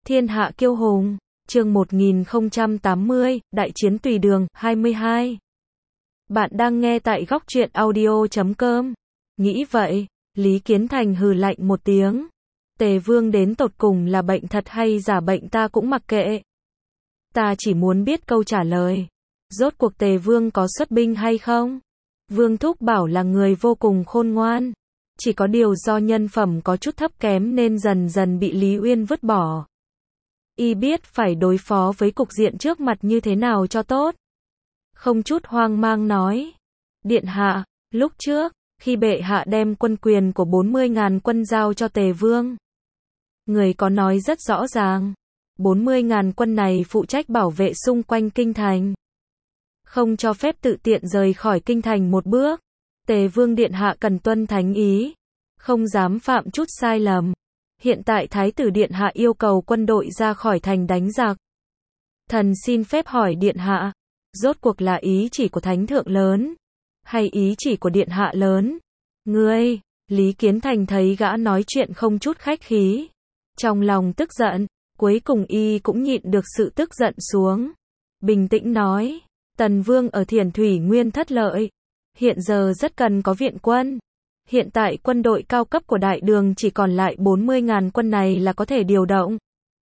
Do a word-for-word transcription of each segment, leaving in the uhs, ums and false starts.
Thiên hạ kiêu hùng, chương một nghìn không trăm tám mươi, Đại chiến tùy đường, hai mươi hai. Bạn đang nghe tại góc truyện audio chấm com. Nghĩ vậy, Lý Kiến Thành hừ lạnh một tiếng. Tề Vương đến tột cùng là bệnh thật hay giả bệnh ta cũng mặc kệ. Ta chỉ muốn biết câu trả lời. Rốt cuộc Tề Vương có xuất binh hay không? Vương Thúc bảo là người vô cùng khôn ngoan. Chỉ có điều do nhân phẩm có chút thấp kém nên dần dần bị Lý Uyên vứt bỏ. Y biết phải đối phó với cục diện trước mặt như thế nào cho tốt. Không chút hoang mang nói. Điện hạ, lúc trước, khi bệ hạ đem quân quyền của bốn mươi ngàn quân giao cho Tề Vương, người có nói rất rõ ràng. bốn mươi ngàn quân này phụ trách bảo vệ xung quanh kinh thành. Không cho phép tự tiện rời khỏi kinh thành một bước. Tề Vương điện hạ cần tuân thánh ý. Không dám phạm chút sai lầm. Hiện tại Thái tử điện hạ yêu cầu quân đội ra khỏi thành đánh giặc. Thần xin phép hỏi điện hạ, rốt cuộc là ý chỉ của thánh thượng lớn, hay ý chỉ của điện hạ lớn? Ngươi, Lý Kiến Thành thấy gã nói chuyện không chút khách khí. Trong lòng tức giận, cuối cùng y cũng nhịn được sự tức giận xuống. Bình tĩnh nói, Tần Vương ở Thiền Thủy Nguyên thất lợi. Hiện giờ rất cần có viện quân. Hiện tại quân đội cao cấp của đại đường chỉ còn lại bốn mươi ngàn quân này là có thể điều động.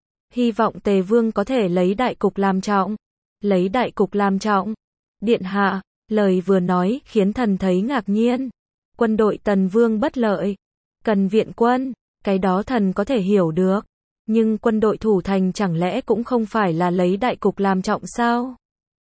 Hy vọng Tề Vương có thể lấy đại cục làm trọng. Lấy đại cục làm trọng. Điện hạ, lời vừa nói khiến thần thấy ngạc nhiên. Quân đội Tần Vương bất lợi. Cần viện quân, cái đó thần có thể hiểu được. Nhưng quân đội thủ thành chẳng lẽ cũng không phải là lấy đại cục làm trọng sao?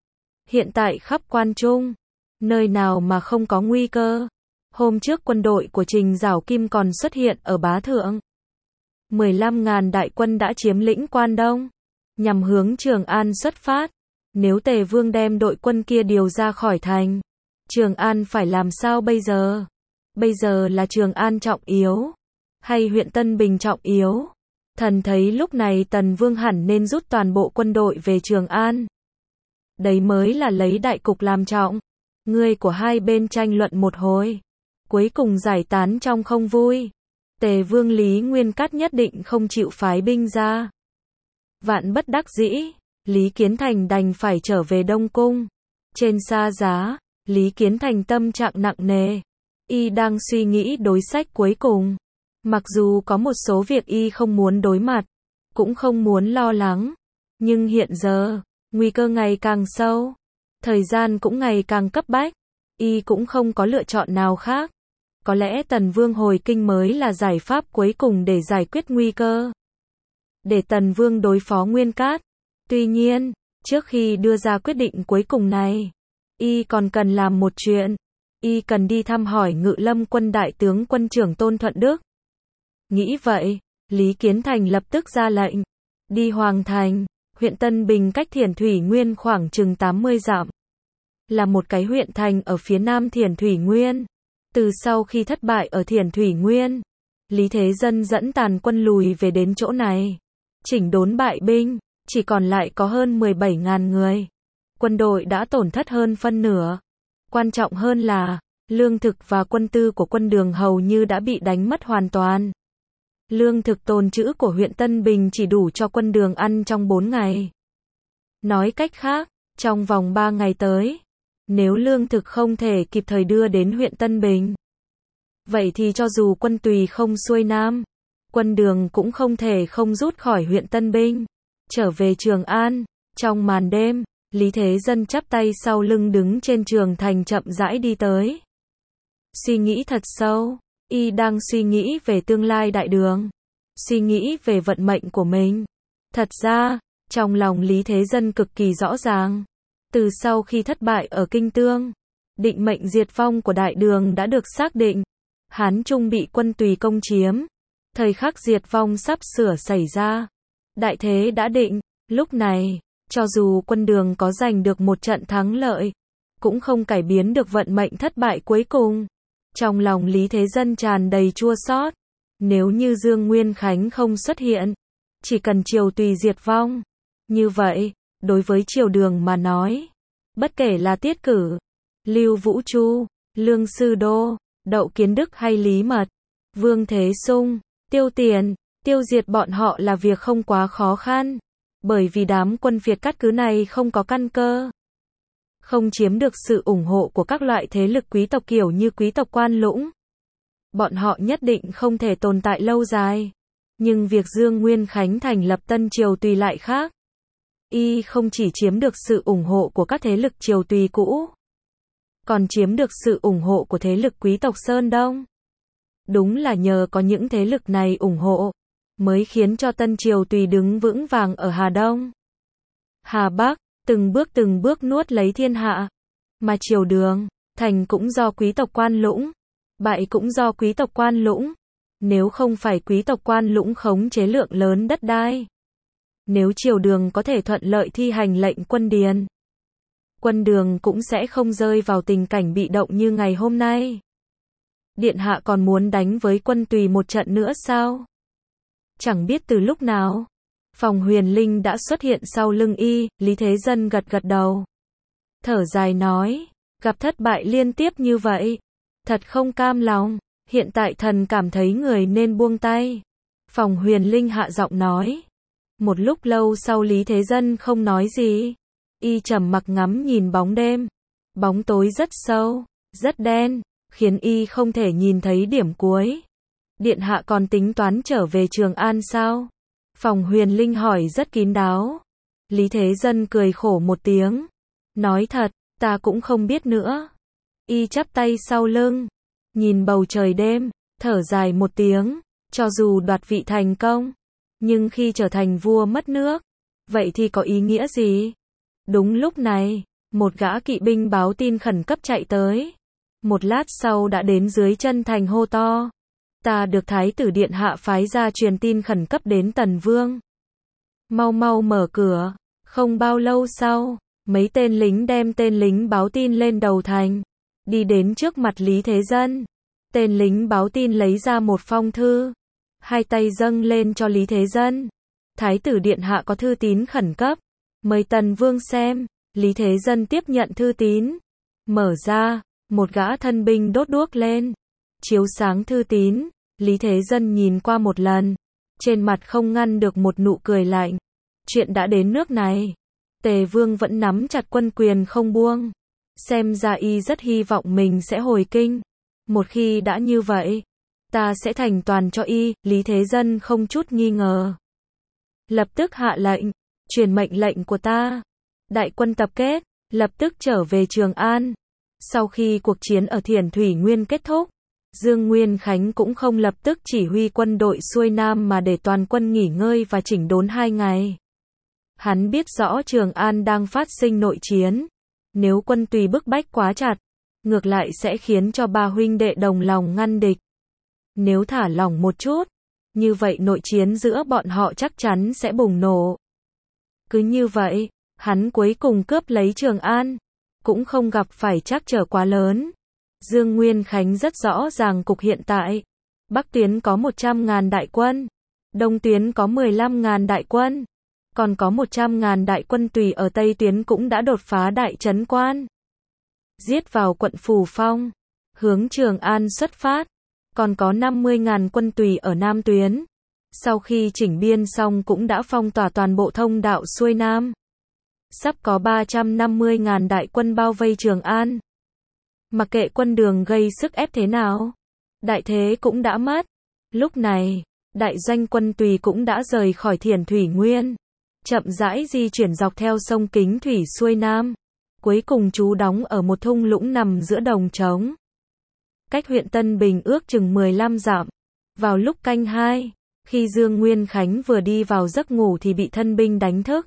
Hiện tại khắp quan trung, nơi nào mà không có nguy cơ. Hôm trước quân đội của Trình Giảo Kim còn xuất hiện ở Bá Thượng. mười lăm ngàn đại quân đã chiếm lĩnh Quan Đông, nhằm hướng Trường An xuất phát. Nếu Tề Vương đem đội quân kia điều ra khỏi thành, Trường An phải làm sao bây giờ? Bây giờ là Trường An trọng yếu, hay huyện Tân Bình trọng yếu? Thần thấy lúc này Tần Vương hẳn nên rút toàn bộ quân đội về Trường An. Đấy mới là lấy đại cục làm trọng. Người của hai bên tranh luận một hồi, cuối cùng giải tán trong không vui. Tề Vương Lý Nguyên Cát nhất định không chịu phái binh ra. Vạn bất đắc dĩ, Lý Kiến Thành đành phải trở về Đông Cung. Trên xa giá, Lý Kiến Thành tâm trạng nặng nề. Y đang suy nghĩ đối sách cuối cùng. Mặc dù có một số việc y không muốn đối mặt, cũng không muốn lo lắng. Nhưng hiện giờ, nguy cơ ngày càng sâu. Thời gian cũng ngày càng cấp bách. Y cũng không có lựa chọn nào khác. Có lẽ Tần Vương hồi kinh mới là giải pháp cuối cùng để giải quyết nguy cơ. Để Tần Vương đối phó Nguyên Cát. Tuy nhiên, trước khi đưa ra quyết định cuối cùng này, Y còn cần làm một chuyện. Y cần đi thăm hỏi Ngự Lâm quân đại tướng quân trưởng Tôn Thuận Đức. Nghĩ vậy, Lý Kiến Thành lập tức ra lệnh. Đi Hoàng Thành, huyện Tân Bình cách Thiền Thủy Nguyên khoảng chừng tám mươi dặm. Là một cái huyện thành ở phía nam Thiền Thủy Nguyên. Từ sau khi thất bại ở Thiền Thủy Nguyên, Lý Thế Dân dẫn tàn quân lùi về đến chỗ này. Chỉnh đốn bại binh, chỉ còn lại có hơn mười bảy ngàn người. Quân đội đã tổn thất hơn phân nửa. Quan trọng hơn là, lương thực và quân tư của quân Đường hầu như đã bị đánh mất hoàn toàn. Lương thực tồn trữ của huyện Tân Bình chỉ đủ cho quân Đường ăn trong bốn ngày. Nói cách khác, trong vòng ba ngày tới, nếu lương thực không thể kịp thời đưa đến huyện Tân Bình, vậy thì cho dù quân Tùy không xuôi nam, quân Đường cũng không thể không rút khỏi huyện Tân Bình, trở về Trường An. Trong màn đêm, Lý Thế Dân chắp tay sau lưng đứng trên trường thành chậm rãi đi tới. Suy nghĩ thật sâu, y đang suy nghĩ về tương lai đại đường, suy nghĩ về vận mệnh của mình. Thật ra, trong lòng Lý Thế Dân cực kỳ rõ ràng. Từ sau khi thất bại ở Kinh Tương, định mệnh diệt vong của đại đường đã được xác định. Hán Trung bị quân Tùy công chiếm. Thời khắc diệt vong sắp sửa xảy ra. Đại thế đã định. Lúc này, cho dù quân Đường có giành được một trận thắng lợi, cũng không cải biến được vận mệnh thất bại cuối cùng. Trong lòng Lý Thế Dân tràn đầy chua xót. Nếu như Dương Nguyên Khánh không xuất hiện, chỉ cần triều Tùy diệt vong, như vậy, đối với triều Đường mà nói, bất kể là Tiết Cử, Lưu Vũ Chu, Lương Sư Đô, Đậu Kiến Đức hay Lý Mật, Vương Thế Sung, Tiêu Tiền, Tiêu diệt bọn họ là việc không quá khó khăn, bởi vì đám quân Việt cát cứ này không có căn cơ. Không chiếm được sự ủng hộ của các loại thế lực quý tộc kiểu như quý tộc Quan Lũng. Bọn họ nhất định không thể tồn tại lâu dài. Nhưng việc Dương Nguyên Khánh thành lập Tân Triều Tùy lại khác. Y không chỉ chiếm được sự ủng hộ của các thế lực Triều Tùy cũ, còn chiếm được sự ủng hộ của thế lực quý tộc Sơn Đông. Đúng là nhờ có những thế lực này ủng hộ, mới khiến cho Tân Triều Tùy đứng vững vàng ở Hà Đông, Hà Bắc, từng bước từng bước nuốt lấy thiên hạ. Mà triều đường, thành cũng do quý tộc Quan Lũng, bại cũng do quý tộc Quan Lũng. Nếu không phải quý tộc Quan Lũng khống chế lượng lớn đất đai, nếu triều đường có thể thuận lợi thi hành lệnh quân điền, quân đường cũng sẽ không rơi vào tình cảnh bị động như ngày hôm nay. Điện hạ còn muốn đánh với quân Tùy một trận nữa sao? Chẳng biết từ lúc nào, Phòng Huyền Linh đã xuất hiện sau lưng y. Lý Thế Dân gật gật đầu, thở dài nói, gặp thất bại liên tiếp như vậy, thật không cam lòng. Hiện tại thần cảm thấy người nên buông tay. Phòng Huyền Linh hạ giọng nói. Một lúc lâu sau Lý Thế Dân không nói gì. Y trầm mặc ngắm nhìn bóng đêm. Bóng tối rất sâu, rất đen, khiến y không thể nhìn thấy điểm cuối. Điện hạ còn tính toán trở về Trường An sao? Phòng Huyền Linh hỏi rất kín đáo. Lý Thế Dân cười khổ một tiếng, nói thật, ta cũng không biết nữa. Y chắp tay sau lưng, nhìn bầu trời đêm, thở dài một tiếng, cho dù đoạt vị thành công, nhưng khi trở thành vua mất nước, vậy thì có ý nghĩa gì? Đúng lúc này, một gã kỵ binh báo tin khẩn cấp chạy tới. Một lát sau đã đến dưới chân thành hô to. Ta được Thái tử Điện hạ phái ra truyền tin khẩn cấp đến Tần Vương. Mau mau mở cửa. Không bao lâu sau, mấy tên lính đem tên lính báo tin lên đầu thành, đi đến trước mặt Lý Thế Dân. Tên lính báo tin lấy ra một phong thư, hai tay dâng lên cho Lý Thế Dân. Thái tử Điện hạ có thư tín khẩn cấp, mời Tần Vương xem. Lý Thế Dân tiếp nhận thư tín, mở ra, một gã thân binh đốt đuốc lên, chiếu sáng thư tín. Lý Thế Dân nhìn qua một lần, trên mặt không ngăn được một nụ cười lạnh. Chuyện đã đến nước này, Tề Vương vẫn nắm chặt quân quyền không buông. Xem ra y rất hy vọng mình sẽ hồi kinh. Một khi đã như vậy, ta sẽ thành toàn cho y. Lý Thế Dân không chút nghi ngờ, lập tức hạ lệnh, truyền mệnh lệnh của ta. Đại quân tập kết, lập tức trở về Trường An. Sau khi cuộc chiến ở Thiển Thủy Nguyên kết thúc, Dương Nguyên Khánh cũng không lập tức chỉ huy quân đội xuôi Nam mà để toàn quân nghỉ ngơi và chỉnh đốn hai ngày. Hắn biết rõ Trường An đang phát sinh nội chiến. Nếu quân Tùy bức bách quá chặt, ngược lại sẽ khiến cho ba huynh đệ đồng lòng ngăn địch. Nếu thả lỏng một chút, như vậy nội chiến giữa bọn họ chắc chắn sẽ bùng nổ. Cứ như vậy, hắn cuối cùng cướp lấy Trường An, cũng không gặp phải trắc trở quá lớn. Dương Nguyên Khánh rất rõ ràng cục hiện tại. Bắc tuyến có một trăm ngàn đại quân, Đông tuyến có mười lăm ngàn đại quân, còn có một trăm ngàn đại quân Tùy ở Tây tuyến cũng đã đột phá Đại Trấn Quan, giết vào quận Phù Phong, hướng Trường An xuất phát. Còn có năm mươi ngàn quân Tùy ở Nam tuyến. Sau khi chỉnh biên xong cũng đã phong tỏa toàn bộ thông đạo xuôi Nam. Sắp có ba trăm năm mươi ngàn đại quân bao vây Trường An. Mặc kệ quân đường gây sức ép thế nào, đại thế cũng đã mất. Lúc này, đại doanh quân Tùy cũng đã rời khỏi Thiển Thủy Nguyên, chậm rãi di chuyển dọc theo sông Kính Thủy xuôi Nam, cuối cùng trú đóng ở một thung lũng nằm giữa đồng trống, cách huyện Tân Bình ước chừng mười lăm dặm. Vào lúc canh hai, khi Dương Nguyên Khánh vừa đi vào giấc ngủ thì bị thân binh đánh thức.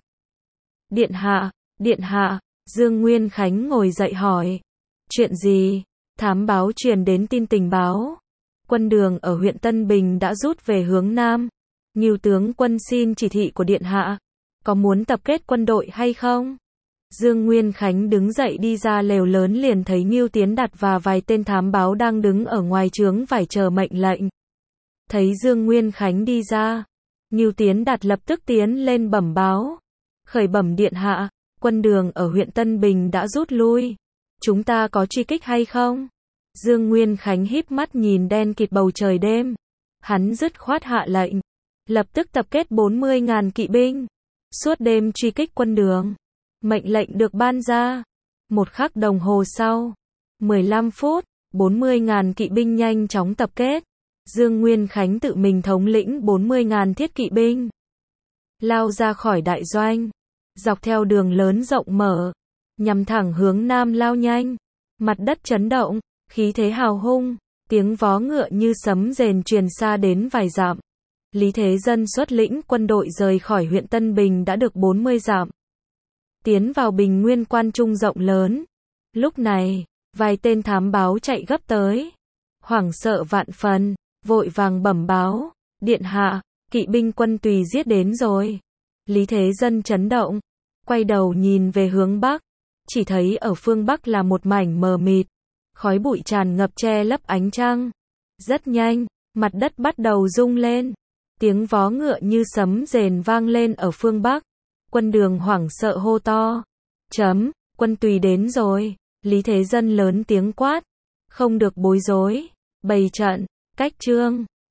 Điện hạ, điện hạ. Dương Nguyên Khánh ngồi dậy hỏi. Chuyện gì? Thám báo truyền đến tin tình báo. Quân đường ở huyện Tân Bình đã rút về hướng Nam. Ngưu tướng quân xin chỉ thị của điện hạ. Có muốn tập kết quân đội hay không? Dương Nguyên Khánh đứng dậy đi ra lều lớn liền thấy Ngưu Tiến Đạt và vài tên thám báo đang đứng ở ngoài trướng vải chờ mệnh lệnh. Thấy Dương Nguyên Khánh đi ra, Ngưu Tiến Đạt lập tức tiến lên bẩm báo. Khởi bẩm điện hạ, quân đường ở huyện Tân Bình đã rút lui. Chúng ta có truy kích hay không? Dương Nguyên Khánh híp mắt nhìn đen kịt bầu trời đêm. Hắn dứt khoát hạ lệnh. lập tức tập kết bốn mươi nghìn kỵ binh, suốt đêm truy kích quân Đường. Mệnh lệnh được ban ra. Một khắc đồng hồ sau, mười lăm phút, bốn mươi nghìn kỵ binh nhanh chóng tập kết. Dương Nguyên Khánh tự mình thống lĩnh bốn mươi nghìn thiết kỵ binh, lao ra khỏi đại doanh, dọc theo đường lớn rộng mở, nhằm thẳng hướng nam lao nhanh. Mặt đất chấn động, khí thế hào hung, tiếng vó ngựa như sấm rền truyền xa đến vài dặm. Lý Thế Dân xuất lĩnh quân đội rời khỏi huyện Tân Bình đã được bốn mươi dặm, tiến vào Bình Nguyên quan trung rộng lớn. Lúc này, vài tên thám báo chạy gấp tới, hoảng sợ vạn phần, vội vàng bẩm báo, điện hạ, kỵ binh quân Tùy giết đến rồi. Lý Thế Dân chấn động, quay đầu nhìn về hướng bắc, chỉ thấy ở phương bắc là một mảnh mờ mịt, khói bụi tràn ngập che lấp ánh trăng. Rất nhanh, mặt đất bắt đầu rung lên, tiếng vó ngựa như sấm rền vang lên ở phương bắc. Quân Đường hoảng sợ hô to, chấm, quân Tùy đến rồi. Lý Thế Dân lớn tiếng quát, không được bối rối, bày trận, cách trương.